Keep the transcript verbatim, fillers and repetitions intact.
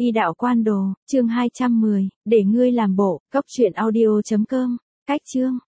Y đạo quan đồ, chương hai trăm mười, để ngươi làm bộ, cốc truyện audio chấm com, cách chương.